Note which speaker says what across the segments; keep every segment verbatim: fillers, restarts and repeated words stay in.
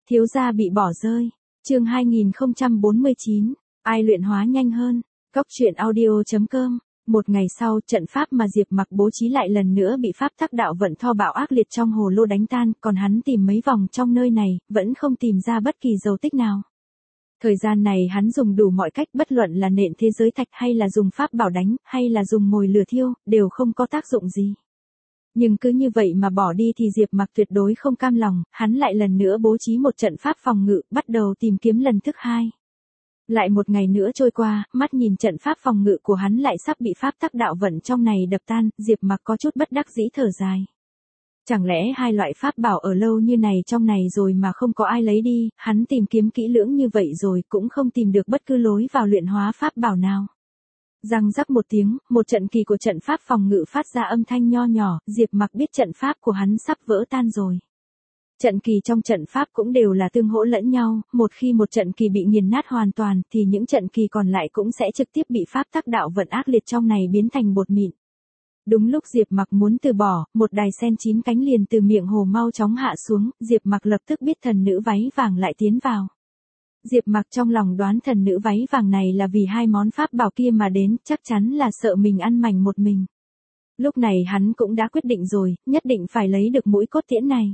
Speaker 1: Thiếu gia bị bỏ rơi. Chương hai nghìn không trăm bốn mươi chín. Ai luyện hóa nhanh hơn? Góc truyện audio chấm com. Một ngày sau, trận pháp mà Diệp Mặc bố trí lại lần nữa bị pháp tắc đạo vận thô bạo ác liệt trong hồ lô đánh tan, còn hắn tìm mấy vòng trong nơi này, vẫn không tìm ra bất kỳ dấu tích nào. Thời gian này hắn dùng đủ mọi cách, bất luận là nện thế giới thạch hay là dùng pháp bảo đánh, hay là dùng mồi lửa thiêu, đều không có tác dụng gì. Nhưng cứ như vậy mà bỏ đi thì Diệp Mặc tuyệt đối không cam lòng, hắn lại lần nữa bố trí một trận pháp phòng ngự, bắt đầu tìm kiếm lần thứ hai. Lại một ngày nữa trôi qua, mắt nhìn trận pháp phòng ngự của hắn lại sắp bị pháp tắc đạo vận trong này đập tan, Diệp Mặc có chút bất đắc dĩ thở dài. Chẳng lẽ hai loại pháp bảo ở lâu như này trong này rồi mà không có ai lấy đi, hắn tìm kiếm kỹ lưỡng như vậy rồi cũng không tìm được bất cứ lối vào luyện hóa pháp bảo nào. Răng rắc một tiếng, một trận kỳ của trận pháp phòng ngự phát ra âm thanh nho nhỏ, Diệp Mặc biết trận pháp của hắn sắp vỡ tan rồi. Trận kỳ trong trận pháp cũng đều là tương hỗ lẫn nhau, một khi một trận kỳ bị nghiền nát hoàn toàn thì những trận kỳ còn lại cũng sẽ trực tiếp bị pháp tắc đạo vận ác liệt trong này biến thành bột mịn. Đúng lúc Diệp Mặc muốn từ bỏ, một đài sen chín cánh liền từ miệng hồ mau chóng hạ xuống, Diệp Mặc lập tức biết thần nữ váy vàng lại tiến vào. Diệp Mặc trong lòng đoán thần nữ váy vàng này là vì hai món pháp bảo kia mà đến, chắc chắn là sợ mình ăn mảnh một mình. Lúc này hắn cũng đã quyết định rồi, nhất định phải lấy được mũi cốt tiễn này.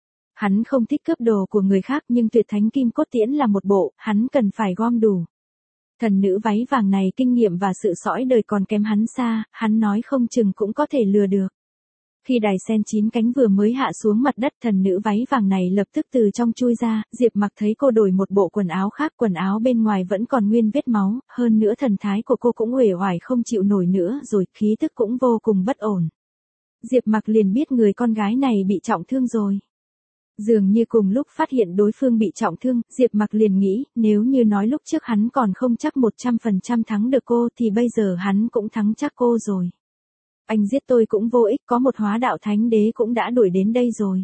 Speaker 1: Hắn không thích cướp đồ của người khác nhưng tuyệt thánh kim cốt tiễn là một bộ, hắn cần phải gom đủ. Thần nữ váy vàng này kinh nghiệm và sự sõi đời còn kém hắn xa, hắn nói không chừng cũng có thể lừa được. Khi đài sen chín cánh vừa mới hạ xuống mặt đất, thần nữ váy vàng này lập tức từ trong chui ra, Diệp Mặc thấy cô đổi một bộ quần áo khác, quần áo bên ngoài vẫn còn nguyên vết máu, hơn nữa thần thái của cô cũng uể oải không chịu nổi nữa rồi, khí tức cũng vô cùng bất ổn. Diệp Mặc liền biết người con gái này bị trọng thương rồi. Dường như cùng lúc phát hiện đối phương bị trọng thương, Diệp Mặc liền nghĩ, nếu như nói lúc trước hắn còn không chắc một trăm phần trăm thắng được cô thì bây giờ hắn cũng thắng chắc cô rồi. Anh giết tôi cũng vô ích, có một hóa đạo thánh đế cũng đã đuổi đến đây rồi.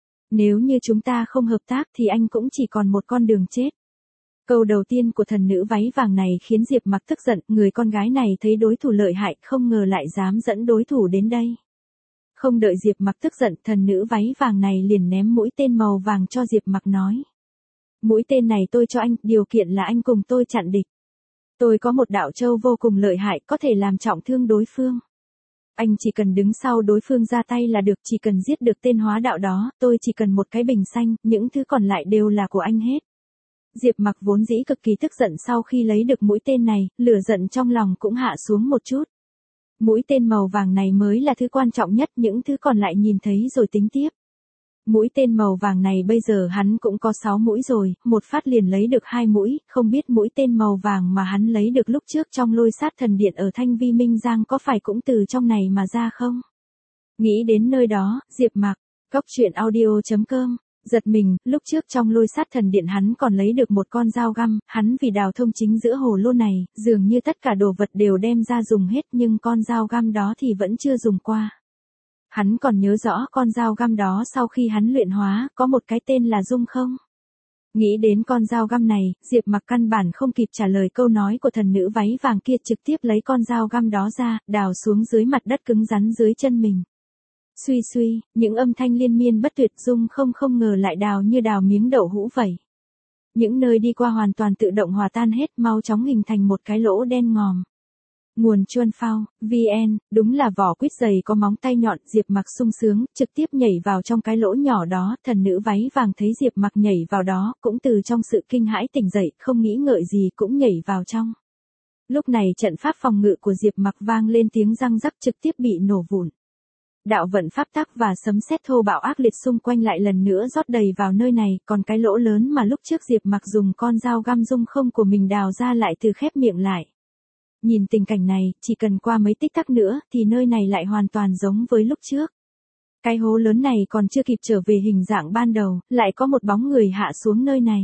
Speaker 1: Nếu như chúng ta không hợp tác thì anh cũng chỉ còn một con đường chết. Câu đầu tiên của thần nữ váy vàng này khiến Diệp Mặc tức giận, người con gái này thấy đối thủ lợi hại không ngờ lại dám dẫn đối thủ đến đây. Không đợi Diệp Mặc tức giận, thần nữ váy vàng này liền ném mũi tên màu vàng cho Diệp Mặc nói. Mũi tên này tôi cho anh, điều kiện là anh cùng tôi chặn địch. Tôi có một đạo châu vô cùng lợi hại, có thể làm trọng thương đối phương. Anh chỉ cần đứng sau đối phương ra tay là được, chỉ cần giết được tên hóa đạo đó, tôi chỉ cần một cái bình xanh, những thứ còn lại đều là của anh hết. Diệp Mặc vốn dĩ cực kỳ tức giận, sau khi lấy được mũi tên này, lửa giận trong lòng cũng hạ xuống một chút. Mũi tên màu vàng này mới là thứ quan trọng nhất, những thứ còn lại nhìn thấy rồi tính tiếp. Mũi tên màu vàng này bây giờ hắn cũng có sáu mũi rồi, một phát liền lấy được hai mũi, không biết mũi tên màu vàng mà hắn lấy được lúc trước trong lôi sát thần điện ở Thanh Vi Minh Giang có phải cũng từ trong này mà ra không? Nghĩ đến nơi đó, Diệp Mặc, góc truyện audio chấm com, giật mình, lúc trước trong lôi sát thần điện hắn còn lấy được một con dao găm, hắn vì đào thông chính giữa hồ lô này, dường như tất cả đồ vật đều đem ra dùng hết nhưng con dao găm đó thì vẫn chưa dùng qua. Hắn còn nhớ rõ con dao găm đó sau khi hắn luyện hóa, có một cái tên là Dung không? Nghĩ đến con dao găm này, Diệp Mặc căn bản không kịp trả lời câu nói của thần nữ váy vàng kia, trực tiếp lấy con dao găm đó ra, đào xuống dưới mặt đất cứng rắn dưới chân mình. Suy suy, những âm thanh liên miên bất tuyệt, Dung không không ngờ lại đào như đào miếng đậu hũ vậy. Những nơi đi qua hoàn toàn tự động hòa tan hết, mau chóng hình thành một cái lỗ đen ngòm. Nguồn Chuan Phao, vê en, đúng là vỏ quýt dày có móng tay nhọn, Diệp Mặc sung sướng, trực tiếp nhảy vào trong cái lỗ nhỏ đó, thần nữ váy vàng thấy Diệp Mặc nhảy vào đó, cũng từ trong sự kinh hãi tỉnh dậy, không nghĩ ngợi gì cũng nhảy vào trong. Lúc này trận pháp phòng ngự của Diệp Mặc vang lên tiếng răng rắc, trực tiếp bị nổ vụn. Đạo vận pháp tắc và sấm sét thô bạo ác liệt xung quanh lại lần nữa rót đầy vào nơi này, còn cái lỗ lớn mà lúc trước Diệp Mặc dùng con dao găm Dung không của mình đào ra lại từ khép miệng lại. Nhìn tình cảnh này, chỉ cần qua mấy tích tắc nữa thì nơi này lại hoàn toàn giống với lúc trước. Cái hố lớn này còn chưa kịp trở về hình dạng ban đầu, lại có một bóng người hạ xuống nơi này.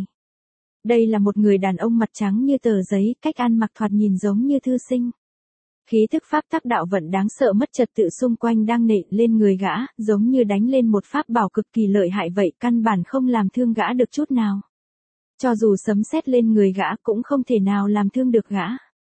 Speaker 1: Đây là một người đàn ông mặt trắng như tờ giấy, cách ăn mặc thoạt nhìn giống như thư sinh. Khí thức pháp tắc đạo vận đáng sợ mất trật tự xung quanh đang nện lên người gã, giống như đánh lên một pháp bảo cực kỳ lợi hại vậy, căn bản không làm thương gã được chút nào. Cho dù sấm sét lên người gã cũng không thể nào làm thương được gã.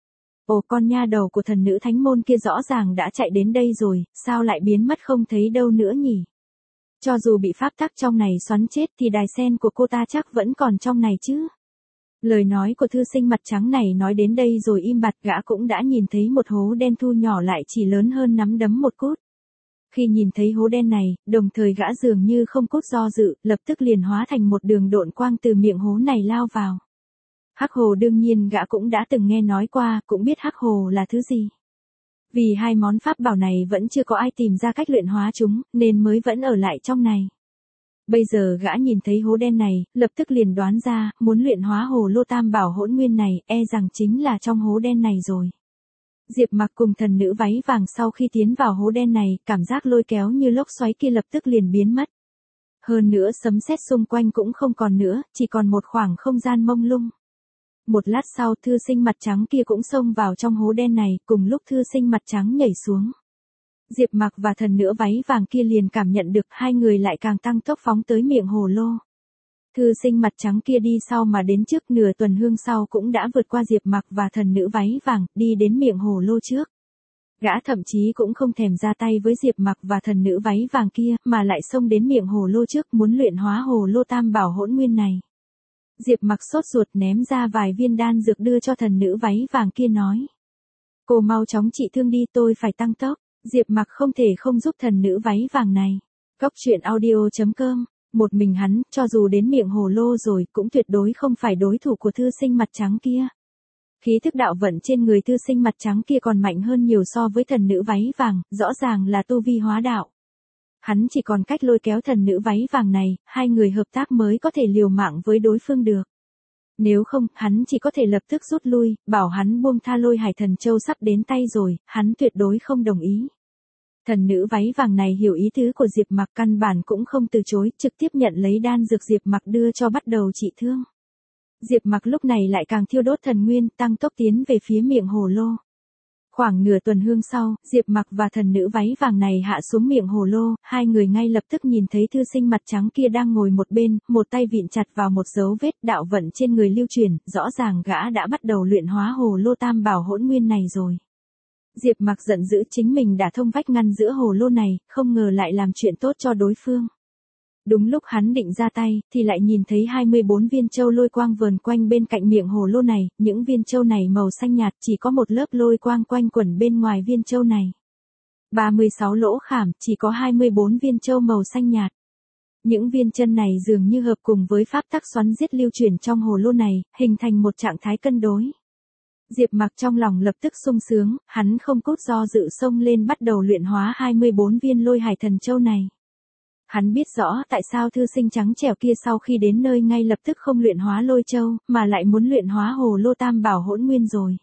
Speaker 1: Ồ, con nha đầu của thần nữ thánh môn kia rõ ràng đã chạy đến đây rồi, sao lại biến mất không thấy đâu nữa nhỉ? Cho dù bị pháp tắc trong này xoắn chết thì đài sen của cô ta chắc vẫn còn trong này chứ. Lời nói của thư sinh mặt trắng này nói đến đây rồi im bặt, gã cũng đã nhìn thấy một hố đen thu nhỏ lại chỉ lớn hơn nắm đấm một cút. Khi nhìn thấy hố đen này, đồng thời gã dường như không cốt do dự, lập tức liền hóa thành một đường độn quang từ miệng hố này lao vào. Hắc hồ đương nhiên gã cũng đã từng nghe nói qua, cũng biết hắc hồ là thứ gì. Vì hai món pháp bảo này vẫn chưa có ai tìm ra cách luyện hóa chúng, nên mới vẫn ở lại trong này. Bây giờ gã nhìn thấy hố đen này, lập tức liền đoán ra, muốn luyện hóa hồ lô tam bảo hỗn nguyên này, e rằng chính là trong hố đen này rồi. Diệp Mặc cùng thần nữ váy vàng sau khi tiến vào hố đen này, cảm giác lôi kéo như lốc xoáy kia lập tức liền biến mất. Hơn nữa sấm sét xung quanh cũng không còn nữa, chỉ còn một khoảng không gian mông lung. Một lát sau thư sinh mặt trắng kia cũng xông vào trong hố đen này, cùng lúc thư sinh mặt trắng nhảy xuống. Diệp Mặc và thần nữ váy vàng kia liền cảm nhận được hai người lại càng tăng tốc phóng tới miệng hồ lô. Thư sinh mặt trắng kia đi sau mà đến trước, nửa tuần hương sau cũng đã vượt qua Diệp Mặc và thần nữ váy vàng, đi đến miệng hồ lô trước. Gã thậm chí cũng không thèm ra tay với Diệp Mặc và thần nữ váy vàng kia, mà lại xông đến miệng hồ lô trước muốn luyện hóa hồ lô tam bảo hỗn nguyên này. Diệp Mặc sốt ruột ném ra vài viên đan dược đưa cho thần nữ váy vàng kia nói. Cô mau chóng trị thương đi, tôi phải tăng tốc. Diệp Mặc không thể không giúp thần nữ váy vàng này. Cốc truyện audio chấm com. Một mình hắn, cho dù đến miệng hồ lô rồi, cũng tuyệt đối không phải đối thủ của thư sinh mặt trắng kia. Khí thức đạo vận trên người thư sinh mặt trắng kia còn mạnh hơn nhiều so với thần nữ váy vàng, rõ ràng là tu vi hóa đạo. Hắn chỉ còn cách lôi kéo thần nữ váy vàng này, hai người hợp tác mới có thể liều mạng với đối phương được. Nếu không, hắn chỉ có thể lập tức rút lui, bảo hắn buông tha Lôi Hải Thần Châu sắp đến tay rồi, hắn tuyệt đối không đồng ý. Thần nữ váy vàng này hiểu ý tứ của Diệp Mặc, căn bản cũng không từ chối, trực tiếp nhận lấy đan dược Diệp Mặc đưa cho bắt đầu trị thương. Diệp Mặc lúc này lại càng thiêu đốt thần nguyên, tăng tốc tiến về phía miệng hồ lô. Khoảng nửa tuần hương sau, Diệp Mặc và thần nữ váy vàng này hạ xuống miệng hồ lô, hai người ngay lập tức nhìn thấy thư sinh mặt trắng kia đang ngồi một bên, một tay vịn chặt vào một dấu vết, đạo vận trên người lưu truyền, rõ ràng gã đã bắt đầu luyện hóa hồ lô tam bảo hỗn nguyên này rồi. Diệp Mặc giận dữ, chính mình đã thông vách ngăn giữa hồ lô này, không ngờ lại làm chuyện tốt cho đối phương. Đúng lúc hắn định ra tay, thì lại nhìn thấy hai mươi bốn viên châu lôi quang vờn quanh bên cạnh miệng hồ lô này, những viên châu này màu xanh nhạt, chỉ có một lớp lôi quang quanh quẩn bên ngoài viên châu này. ba mươi sáu lỗ khảm, chỉ có hai mươi bốn viên châu màu xanh nhạt. Những viên chân này dường như hợp cùng với pháp tắc xoắn giết lưu chuyển trong hồ lô này, hình thành một trạng thái cân đối. Diệp Mặc trong lòng lập tức sung sướng, hắn không cốt do dự xông lên bắt đầu luyện hóa hai mươi bốn viên Lôi Hải Thần Châu này. Hắn biết rõ tại sao thư sinh trắng trẻo kia sau khi đến nơi ngay lập tức không luyện hóa lôi châu, mà lại muốn luyện hóa hồ lô tam bảo hỗn nguyên rồi.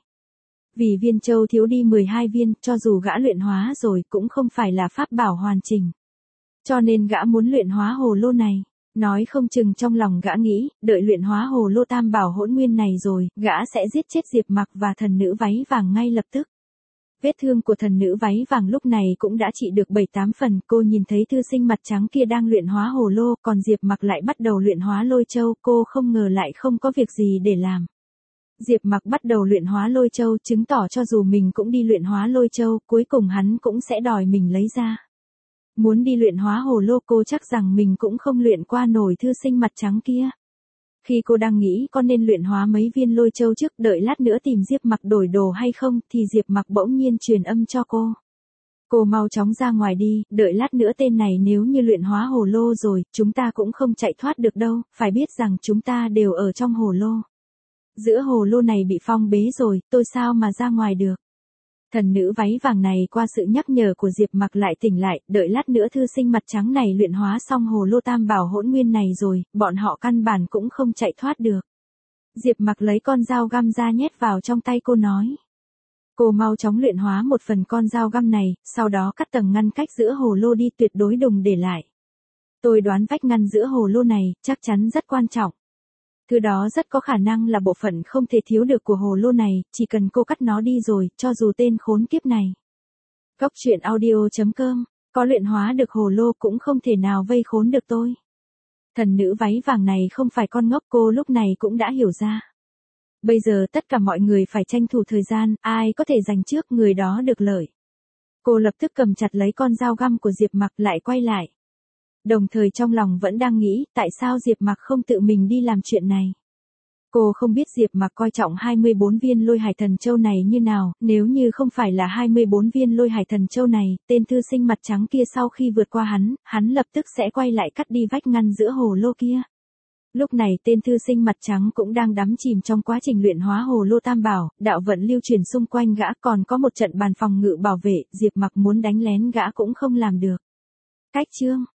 Speaker 1: Vì viên châu thiếu đi mười hai viên, cho dù gã luyện hóa rồi cũng không phải là pháp bảo hoàn chỉnh. Cho nên gã muốn luyện hóa hồ lô này. Nói không chừng trong lòng gã nghĩ, đợi luyện hóa hồ lô tam bảo hỗn nguyên này rồi, gã sẽ giết chết Diệp Mặc và thần nữ váy vàng ngay lập tức. Vết thương của thần nữ váy vàng lúc này cũng đã trị được bảy tám phần, cô nhìn thấy thư sinh mặt trắng kia đang luyện hóa hồ lô, còn Diệp Mặc lại bắt đầu luyện hóa lôi châu, cô không ngờ lại không có việc gì để làm. Diệp Mặc bắt đầu luyện hóa lôi châu, chứng tỏ cho dù mình cũng đi luyện hóa lôi châu, cuối cùng hắn cũng sẽ đòi mình lấy ra. Muốn đi luyện hóa hồ lô, cô chắc rằng mình cũng không luyện qua nổi thư sinh mặt trắng kia. Khi cô đang nghĩ có nên luyện hóa mấy viên lôi châu trước, đợi lát nữa tìm Diệp Mặc đổi đồ hay không, thì Diệp Mặc bỗng nhiên truyền âm cho cô. Cô mau chóng ra ngoài đi, đợi lát nữa tên này nếu như luyện hóa hồ lô rồi, chúng ta cũng không chạy thoát được đâu, phải biết rằng chúng ta đều ở trong hồ lô. Giữa hồ lô này bị phong bế rồi, tôi sao mà ra ngoài được. Thần nữ váy vàng này qua sự nhắc nhở của Diệp Mặc lại tỉnh lại, đợi lát nữa thư sinh mặt trắng này luyện hóa xong hồ lô tam bảo hỗn nguyên này rồi, bọn họ căn bản cũng không chạy thoát được. Diệp Mặc lấy con dao găm ra nhét vào trong tay cô nói. Cô mau chóng luyện hóa một phần con dao găm này, sau đó cắt tầng ngăn cách giữa hồ lô đi, tuyệt đối đừng để lại. Tôi đoán vách ngăn giữa hồ lô này, chắc chắn rất quan trọng. Thứ đó rất có khả năng là bộ phận không thể thiếu được của hồ lô này, chỉ cần cô cắt nó đi rồi, cho dù tên khốn kiếp này. Cốc truyện audio chấm com, có luyện hóa được hồ lô cũng không thể nào vây khốn được tôi. Thần nữ váy vàng này không phải con ngốc, cô lúc này cũng đã hiểu ra. Bây giờ tất cả mọi người phải tranh thủ thời gian, ai có thể giành trước người đó được lợi. Cô lập tức cầm chặt lấy con dao găm của Diệp Mặc lại quay lại. Đồng thời trong lòng vẫn đang nghĩ, tại sao Diệp Mặc không tự mình đi làm chuyện này. Cô không biết Diệp Mặc coi trọng hai mươi bốn viên lôi hải thần châu này như nào, nếu như không phải là hai mươi bốn viên lôi hải thần châu này, tên thư sinh mặt trắng kia sau khi vượt qua hắn, hắn lập tức sẽ quay lại cắt đi vách ngăn giữa hồ lô kia. Lúc này tên thư sinh mặt trắng cũng đang đắm chìm trong quá trình luyện hóa hồ lô tam bảo, đạo vận lưu truyền xung quanh gã, còn có một trận bàn phòng ngự bảo vệ, Diệp Mặc muốn đánh lén gã cũng không làm được. Cách chương